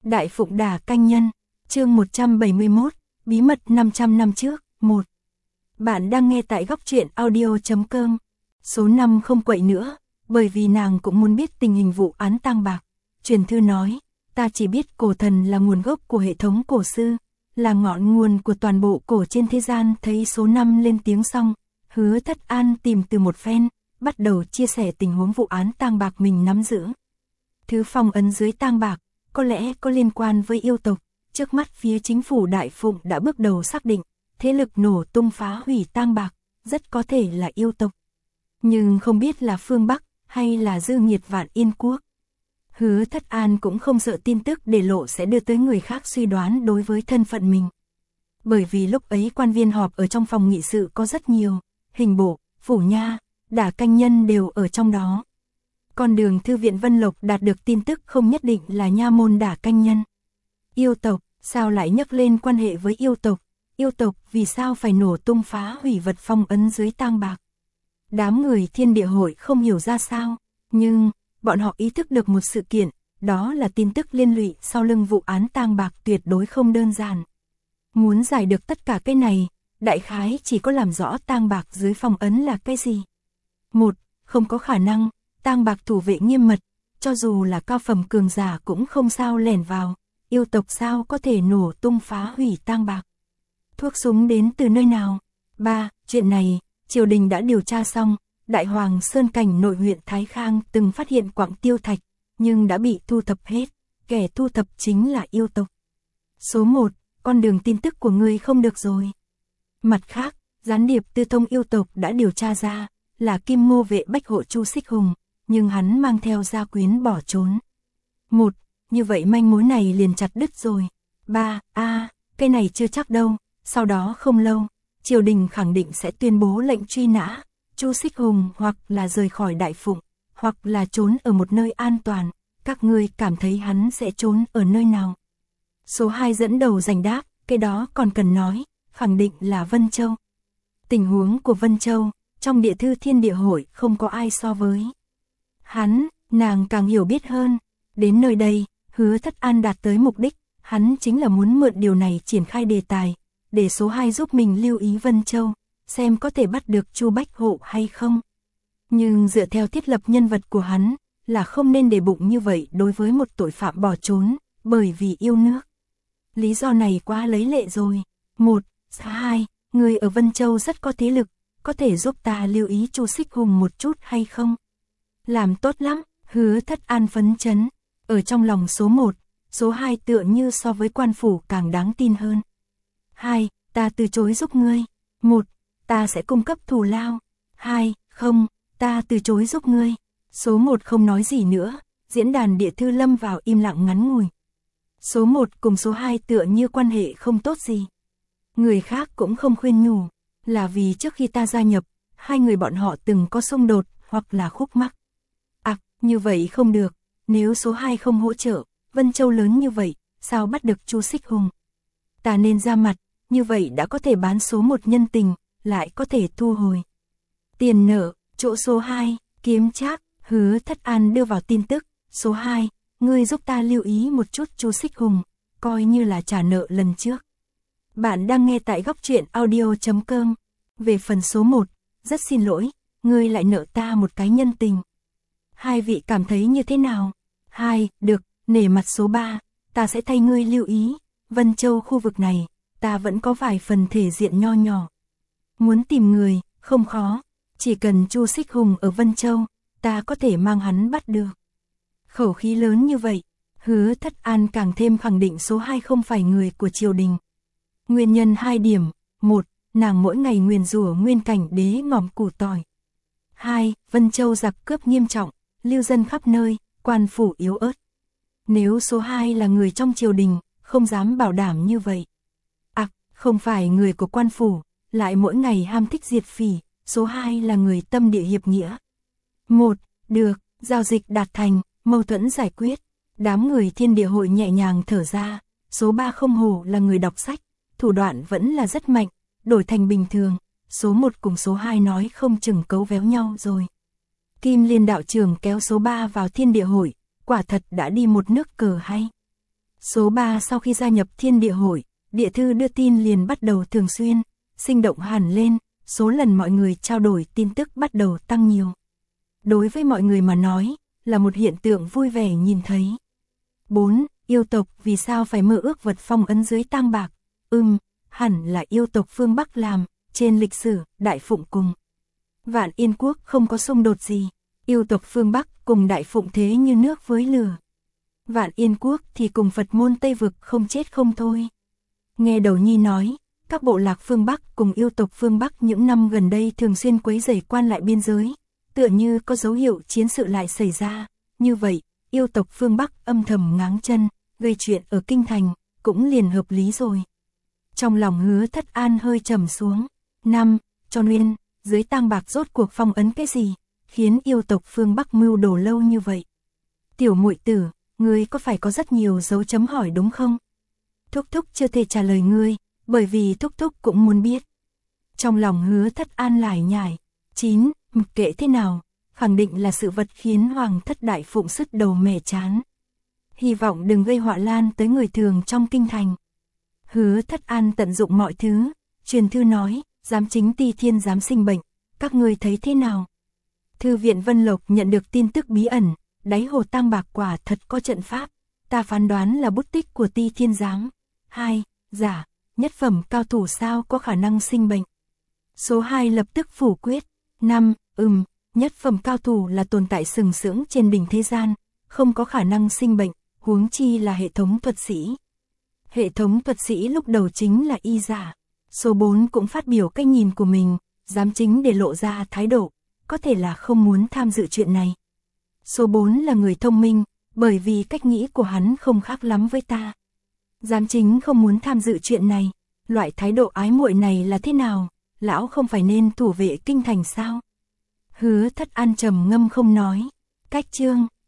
Đại Phụng Đả Canh Nhân, chương 171, Bí mật 500 năm trước, 1. Bạn đang nghe tại góc truyện audio.com. Số 5 không quậy nữa, bởi vì nàng cũng muốn biết tình hình vụ án tang bạc. Truyền thư nói, ta chỉ biết cổ thần là nguồn gốc của hệ thống cổ sư, là ngọn nguồn của toàn bộ cổ trên thế gian. Thấy số 5 lên tiếng xong, Hứa Thất An tìm từ một phen, bắt đầu chia sẻ tình huống vụ án tang bạc mình nắm giữ. Thứ phong ấn dưới tang bạc, có lẽ có liên quan với yêu tộc. Trước mắt phía chính phủ Đại Phụng đã bước đầu xác định, thế lực nổ tung phá hủy tang bạc, rất có thể là yêu tộc. Nhưng không biết là phương Bắc, hay là dư nghiệt Vạn Yên Quốc. Hứa Thất An cũng không sợ tin tức để lộ sẽ đưa tới người khác suy đoán đối với thân phận mình. Bởi vì lúc ấy quan viên họp ở trong phòng nghị sự có rất nhiều, hình bộ, phủ nha, Đả Canh Nhân đều ở trong đó. Con đường thư viện Vân Lộc đạt được tin tức không nhất định là nha môn Đả Canh Nhân. Yêu tộc, sao lại nhắc lên quan hệ với yêu tộc? Yêu tộc vì sao phải nổ tung phá hủy vật phong ấn dưới tang bạc? Đám người Thiên Địa Hội không hiểu ra sao, nhưng bọn họ ý thức được một sự kiện, đó là tin tức liên lụy sau lưng vụ án tang bạc tuyệt đối không đơn giản. Muốn giải được tất cả cái này, đại khái chỉ có làm rõ tang bạc dưới phong ấn là cái gì. Một, không có khả năng, tang bạc thủ vệ nghiêm mật, cho dù là cao phẩm cường giả cũng không sao lẻn vào, yêu tộc sao có thể nổ tung phá hủy tang bạc. Thuốc súng đến từ nơi nào? 3. Chuyện này, triều đình đã điều tra xong, Đại Hoàng Sơn Cảnh nội huyện Thái Khang từng phát hiện quặng tiêu thạch, nhưng đã bị thu thập hết, kẻ thu thập chính là yêu tộc. Số 1, con đường tin tức của ngươi không được rồi. Mặt khác, gián điệp tư thông yêu tộc đã điều tra ra, là Kim Ngô vệ bách hộ Chu Xích Hùng, nhưng hắn mang theo gia quyến bỏ trốn. 1. Như vậy manh mối này liền chặt đứt rồi. 3. Cái này chưa chắc đâu, sau đó không lâu, triều đình khẳng định sẽ tuyên bố lệnh truy nã, Chu Xích Hùng hoặc là rời khỏi Đại Phụng, hoặc là trốn ở một nơi an toàn, các ngươi cảm thấy hắn sẽ trốn ở nơi nào? Số 2 dẫn đầu giành đáp, cái đó còn cần nói, khẳng định là Vân Châu. Tình huống của Vân Châu, trong địa thư Thiên Địa Hội không có ai so với. Nàng càng hiểu biết hơn. Đến nơi đây, Hứa Thất An đạt tới mục đích, hắn chính là muốn mượn điều này triển khai đề tài, để số 2 giúp mình lưu ý Vân Châu, xem có thể bắt được Chu Bách Hộ hay không. Nhưng dựa theo thiết lập nhân vật của hắn, là không nên để bụng như vậy đối với một tội phạm bỏ trốn, bởi vì yêu nước. Lý do này quá lấy lệ rồi. 1. 2. Người ở Vân Châu rất có thế lực, có thể giúp ta lưu ý Chu Xích Hùng một chút hay không? Làm tốt lắm, Hứa Thất An phấn chấn. Ở trong lòng số 1, số 2 tựa như so với quan phủ càng đáng tin hơn. 2. Ta từ chối giúp ngươi. 1. Ta sẽ cung cấp thù lao. 2. Không, ta từ chối giúp ngươi. Số 1 không nói gì nữa, diễn đàn địa thư lâm vào im lặng ngắn ngủi. Số 1 cùng số 2 tựa như quan hệ không tốt gì. Người khác cũng không khuyên nhủ, là vì trước khi ta gia nhập, hai người bọn họ từng có xung đột hoặc là khúc mắc. Như vậy không được, nếu số 2 không hỗ trợ, Vân Châu lớn như vậy, sao bắt được Chu Xích Hùng? Ta nên ra mặt, như vậy đã có thể bán số 1 nhân tình, lại có thể thu hồi tiền nợ. Chỗ số 2, kiếm trác. Hứa Thất An đưa vào tin tức. Số 2, ngươi giúp ta lưu ý một chút Chu Xích Hùng, coi như là trả nợ lần trước. Bạn đang nghe tại góc truyện audio.com. Về phần số 1, rất xin lỗi, ngươi lại nợ ta một cái nhân tình. Hai vị cảm thấy như thế nào? 2. Được, nể mặt số 3, ta sẽ thay ngươi lưu ý. Vân Châu khu vực này, ta vẫn có vài phần thể diện nho nhỏ. Muốn tìm người, không khó. Chỉ cần Chu Xích Hùng ở Vân Châu, ta có thể mang hắn bắt được. Khẩu khí lớn như vậy, Hứa Thất An càng thêm khẳng định số 2 không phải người của triều đình. Nguyên nhân 2 điểm. 1. Nàng mỗi ngày nguyền rủa Nguyên Cảnh Đế ngòm củ tỏi. 2. Vân Châu giặc cướp nghiêm trọng, lưu dân khắp nơi, quan phủ yếu ớt. Nếu số 2 là người trong triều đình, không dám bảo đảm như vậy. Không phải người của quan phủ, lại mỗi ngày ham thích diệt phỉ, số 2 là người tâm địa hiệp nghĩa. 1. Được, giao dịch đạt thành, mâu thuẫn giải quyết. Đám người Thiên Địa Hội nhẹ nhàng thở ra, số 3 không hổ là người đọc sách, thủ đoạn vẫn là rất mạnh, đổi thành bình thường, số 1 cùng số 2 nói không chừng cấu véo nhau rồi. Kim Liên đạo trưởng kéo số 3 vào Thiên Địa Hội, quả thật đã đi một nước cờ hay. Số 3 sau khi gia nhập Thiên Địa Hội, địa thư đưa tin liền bắt đầu thường xuyên, sinh động hẳn lên, số lần mọi người trao đổi tin tức bắt đầu tăng nhiều. Đối với mọi người mà nói, là một hiện tượng vui vẻ nhìn thấy. 4. Yêu tộc vì sao phải mơ ước vật phong ấn dưới tang bạc? Hẳn là yêu tộc phương Bắc làm, trên lịch sử, Đại Phụng cùng Vạn Yên Quốc không có xung đột gì. Yêu tộc phương Bắc cùng Đại Phụng thế như nước với lửa. Vạn Yên Quốc thì cùng Phật môn Tây Vực không chết không thôi. Nghe Đầu Nhi nói, các bộ lạc phương Bắc cùng yêu tộc phương Bắc những năm gần đây thường xuyên quấy rầy quan lại biên giới, tựa như có dấu hiệu chiến sự lại xảy ra. Như vậy, yêu tộc phương Bắc âm thầm ngáng chân, gây chuyện ở kinh thành, cũng liền hợp lý rồi. Trong lòng Hứa Thất An hơi trầm xuống. 5. Cho nên, dưới tang bạc rốt cuộc phong ấn cái gì, khiến yêu tộc phương Bắc mưu đồ lâu như vậy? Tiểu muội tử, ngươi có phải có rất nhiều dấu chấm hỏi đúng không? Thúc thúc chưa thể trả lời ngươi, bởi vì thúc thúc cũng muốn biết. Trong lòng Hứa Thất An lải nhải. 9. Mặc kệ thế nào, khẳng định là sự vật khiến Hoàng thất Đại Phụng sứt đầu mẻ chán. Hy vọng đừng gây họa lan tới người thường trong kinh thành. Hứa Thất An tận dụng mọi thứ, truyền thư nói, giám chính Ti Thiên giám sinh bệnh, các ngươi thấy thế nào? Thư viện Vân Lộc nhận được tin tức bí ẩn, đáy hồ tang bạc quả thật có trận pháp, ta phán đoán là bút tích của Ti Thiên giám. 2. Giả, nhất phẩm cao thủ sao có khả năng sinh bệnh? Số 2 lập tức phủ quyết. 5. Nhất phẩm cao thủ là tồn tại sừng sững trên đỉnh thế gian, không có khả năng sinh bệnh, huống chi là hệ thống thuật sĩ. Hệ thống thuật sĩ lúc đầu chính là y giả. Số 4 cũng phát biểu cách nhìn của mình, giám chính để lộ ra thái độ, có thể là không muốn tham dự chuyện này. Số 4 là người thông minh, bởi vì cách nghĩ của hắn không khác lắm với ta. Giám chính không muốn tham dự chuyện này, loại thái độ ái muội này là thế nào, lão không phải nên thủ vệ kinh thành sao? Hứa Thất An trầm ngâm không nói. Cách chương